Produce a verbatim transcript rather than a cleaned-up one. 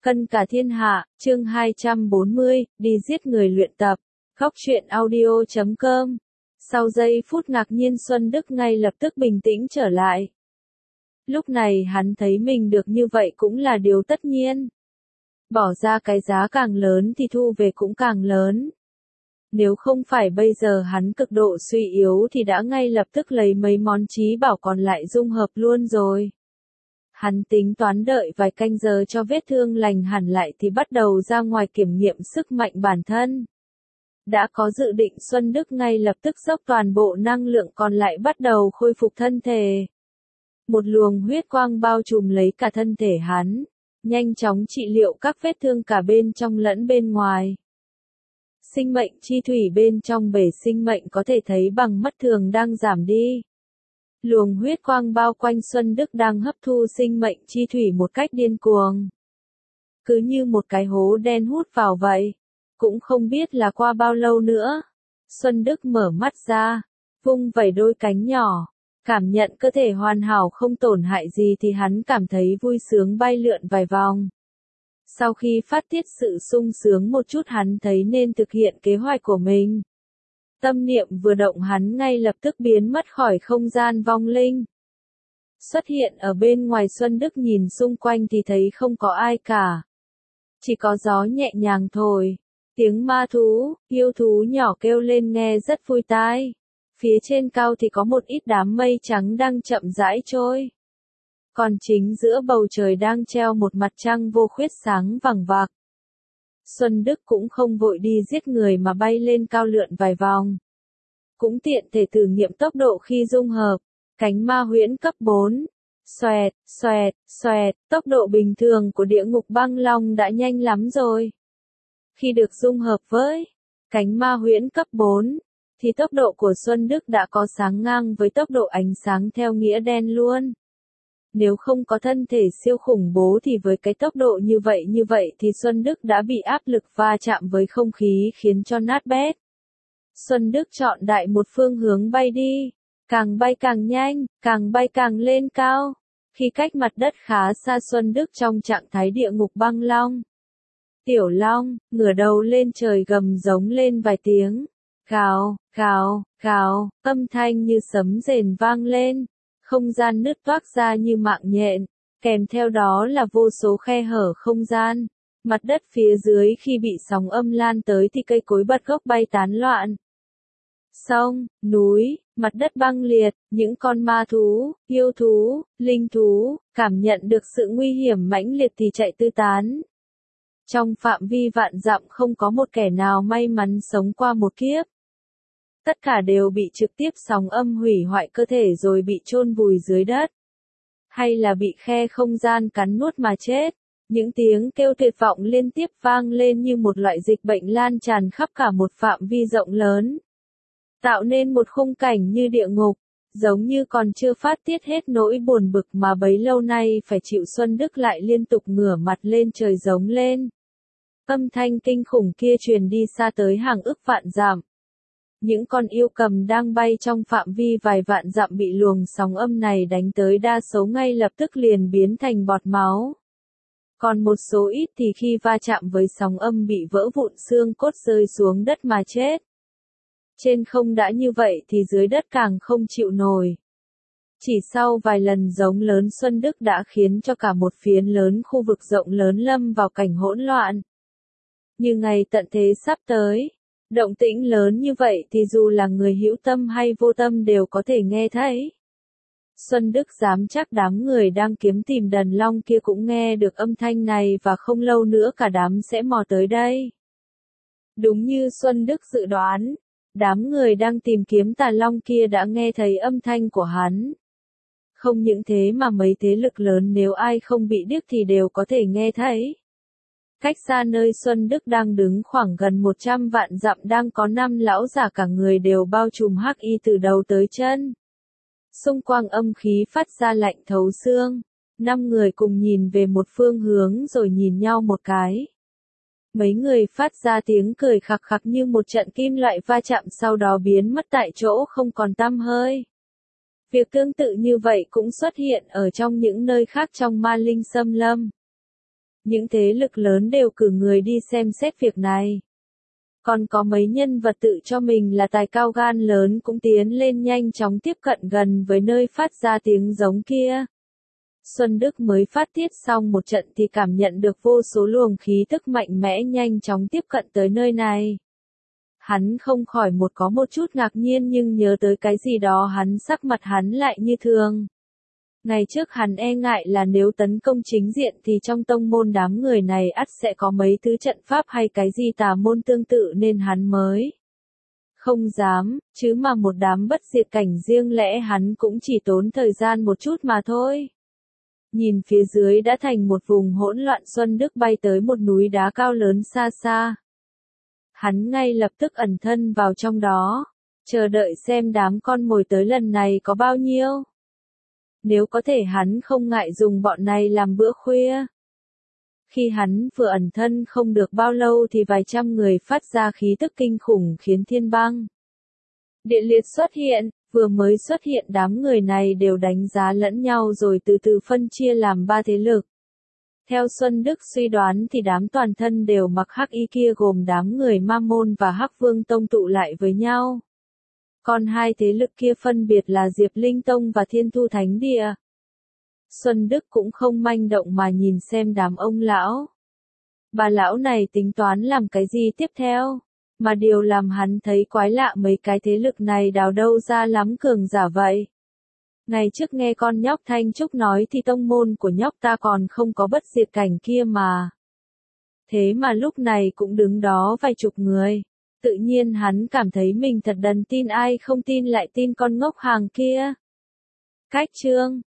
Cân cả thiên hạ, chương hai trăm bốn mươi, đi giết người luyện tập. Góc truyện audio chấm com. Sau giây phút ngạc nhiên Xuân Đức ngay lập tức bình tĩnh trở lại. Lúc này hắn thấy mình được như vậy cũng là điều tất nhiên. Bỏ ra cái giá càng lớn thì thu về cũng càng lớn. Nếu không phải bây giờ hắn cực độ suy yếu thì đã ngay lập tức lấy mấy món trí bảo còn lại dung hợp luôn rồi. Hắn tính toán đợi vài canh giờ cho vết thương lành hẳn lại thì bắt đầu ra ngoài kiểm nghiệm sức mạnh bản thân. Đã có dự định Xuân Đức ngay lập tức dốc toàn bộ năng lượng còn lại bắt đầu khôi phục thân thể. Một luồng huyết quang bao trùm lấy cả thân thể hắn, nhanh chóng trị liệu các vết thương cả bên trong lẫn bên ngoài. Sinh mệnh chi thủy bên trong bể sinh mệnh có thể thấy bằng mắt thường đang giảm đi. Luồng huyết quang bao quanh Xuân Đức đang hấp thu sinh mệnh chi thủy một cách điên cuồng. Cứ như một cái hố đen hút vào vậy. Cũng không biết là qua bao lâu nữa. Xuân Đức mở mắt ra, vung vẩy đôi cánh nhỏ. Cảm nhận cơ thể hoàn hảo không tổn hại gì thì hắn cảm thấy vui sướng bay lượn vài vòng. Sau khi phát tiết sự sung sướng một chút hắn thấy nên thực hiện kế hoạch của mình. Tâm niệm vừa động hắn ngay lập tức biến mất khỏi không gian vong linh. Xuất hiện ở bên ngoài Xuân Đức nhìn xung quanh thì thấy không có ai cả. Chỉ có gió nhẹ nhàng thổi. Tiếng ma thú, yêu thú nhỏ kêu lên nghe rất vui tai. Phía trên cao thì có một ít đám mây trắng đang chậm rãi trôi. Còn chính giữa bầu trời đang treo một mặt trăng vô khuyết sáng vằng vặc. Xuân Đức cũng không vội đi giết người mà bay lên cao lượn vài vòng. Cũng tiện thể thử nghiệm tốc độ khi dung hợp. Cánh ma huyễn cấp bốn. Xoẹt, xoẹt, xoẹt, tốc độ bình thường của địa ngục băng long đã nhanh lắm rồi. Khi được dung hợp với cánh ma huyễn cấp bốn, thì tốc độ của Xuân Đức đã có sáng ngang với tốc độ ánh sáng theo nghĩa đen luôn. Nếu không có thân thể siêu khủng bố thì với cái tốc độ như vậy như vậy thì Xuân Đức đã bị áp lực va chạm với không khí khiến cho nát bét. Xuân Đức chọn đại một phương hướng bay đi, càng bay càng nhanh, càng bay càng lên cao. Khi cách mặt đất khá xa Xuân Đức trong trạng thái địa ngục băng long. Tiểu long, ngửa đầu lên trời gầm giống lên vài tiếng. Gào, gào, gào, âm thanh như sấm rền vang lên. Không gian nứt toác ra như mạng nhện, kèm theo đó là vô số khe hở không gian. Mặt đất phía dưới khi bị sóng âm lan tới thì cây cối bật gốc bay tán loạn. Sông, núi, mặt đất băng liệt, những con ma thú, yêu thú, linh thú, cảm nhận được sự nguy hiểm mãnh liệt thì chạy tứ tán. Trong phạm vi vạn dặm không có một kẻ nào may mắn sống qua một kiếp. Tất cả đều bị trực tiếp sóng âm hủy hoại cơ thể rồi bị chôn vùi dưới đất. Hay là bị khe không gian cắn nuốt mà chết. Những tiếng kêu tuyệt vọng liên tiếp vang lên như một loại dịch bệnh lan tràn khắp cả một phạm vi rộng lớn. Tạo nên một khung cảnh như địa ngục, giống như còn chưa phát tiết hết nỗi buồn bực mà bấy lâu nay phải chịu. Xuân Đức lại liên tục ngửa mặt lên trời giống lên. Âm thanh kinh khủng kia truyền đi xa tới hàng ức vạn dặm. Những con yêu cầm đang bay trong phạm vi vài vạn dặm bị luồng sóng âm này đánh tới đa số ngay lập tức liền biến thành bọt máu. Còn một số ít thì khi va chạm với sóng âm bị vỡ vụn xương cốt rơi xuống đất mà chết. Trên không đã như vậy thì dưới đất càng không chịu nổi. Chỉ sau vài lần giống lớn Xuân Đức đã khiến cho cả một phiến lớn khu vực rộng lớn lâm vào cảnh hỗn loạn. Như ngày tận thế sắp tới. Động tĩnh lớn như vậy thì dù là người hữu tâm hay vô tâm đều có thể nghe thấy. Xuân Đức dám chắc đám người đang kiếm tìm đần long kia cũng nghe được âm thanh này và không lâu nữa cả đám sẽ mò tới đây. Đúng như Xuân Đức dự đoán, đám người đang tìm kiếm tà long kia đã nghe thấy âm thanh của hắn. Không những thế mà mấy thế lực lớn nếu ai không bị điếc thì đều có thể nghe thấy. Cách xa nơi Xuân Đức đang đứng khoảng gần một trăm vạn dặm đang có năm lão giả cả người đều bao trùm hắc y từ đầu tới chân. Xung quanh âm khí phát ra lạnh thấu xương. Năm người cùng nhìn về một phương hướng rồi nhìn nhau một cái. Mấy người phát ra tiếng cười khặc khặc như một trận kim loại va chạm sau đó biến mất tại chỗ không còn tăm hơi. Việc tương tự như vậy cũng xuất hiện ở trong những nơi khác trong Ma Linh Xâm Lâm. Những thế lực lớn đều cử người đi xem xét việc này. Còn có mấy nhân vật tự cho mình là tài cao gan lớn cũng tiến lên nhanh chóng tiếp cận gần với nơi phát ra tiếng giống kia. Xuân Đức mới phát tiết xong một trận thì cảm nhận được vô số luồng khí tức mạnh mẽ nhanh chóng tiếp cận tới nơi này. Hắn không khỏi một có một chút ngạc nhiên nhưng nhớ tới cái gì đó hắn sắc mặt hắn lại như thường. Ngày trước hắn e ngại là nếu tấn công chính diện thì trong tông môn đám người này ắt sẽ có mấy thứ trận pháp hay cái gì tà môn tương tự nên hắn mới không dám, chứ mà một đám bất diệt cảnh riêng lẽ hắn cũng chỉ tốn thời gian một chút mà thôi. Nhìn phía dưới đã thành một vùng hỗn loạn, Xuân Đức bay tới một núi đá cao lớn xa xa. Hắn ngay lập tức ẩn thân vào trong đó, chờ đợi xem đám con mồi tới lần này có bao nhiêu. Nếu có thể hắn không ngại dùng bọn này làm bữa khuya. Khi hắn vừa ẩn thân không được bao lâu thì vài trăm người phát ra khí tức kinh khủng khiến thiên băng địa liệt xuất hiện. Vừa mới xuất hiện đám người này đều đánh giá lẫn nhau rồi từ từ phân chia làm ba thế lực. Theo Xuân Đức suy đoán thì đám toàn thân đều mặc hắc y kia gồm đám người Ma Môn và Hắc Vương Tông tụ lại với nhau. Còn hai thế lực kia phân biệt là Diệp Linh Tông và Thiên Thu Thánh Địa. Xuân Đức cũng không manh động mà nhìn xem đám ông lão. Bà lão này tính toán làm cái gì tiếp theo? Mà điều làm hắn thấy quái lạ mấy cái thế lực này đào đâu ra lắm cường giả vậy. Ngày trước nghe con nhóc Thanh Trúc nói thì tông môn của nhóc ta còn không có bất diệt cảnh kia mà. Thế mà lúc này cũng đứng đó vài chục người. Tự nhiên hắn cảm thấy mình thật đần, tin ai không tin lại tin con ngốc hàng kia. Cách chương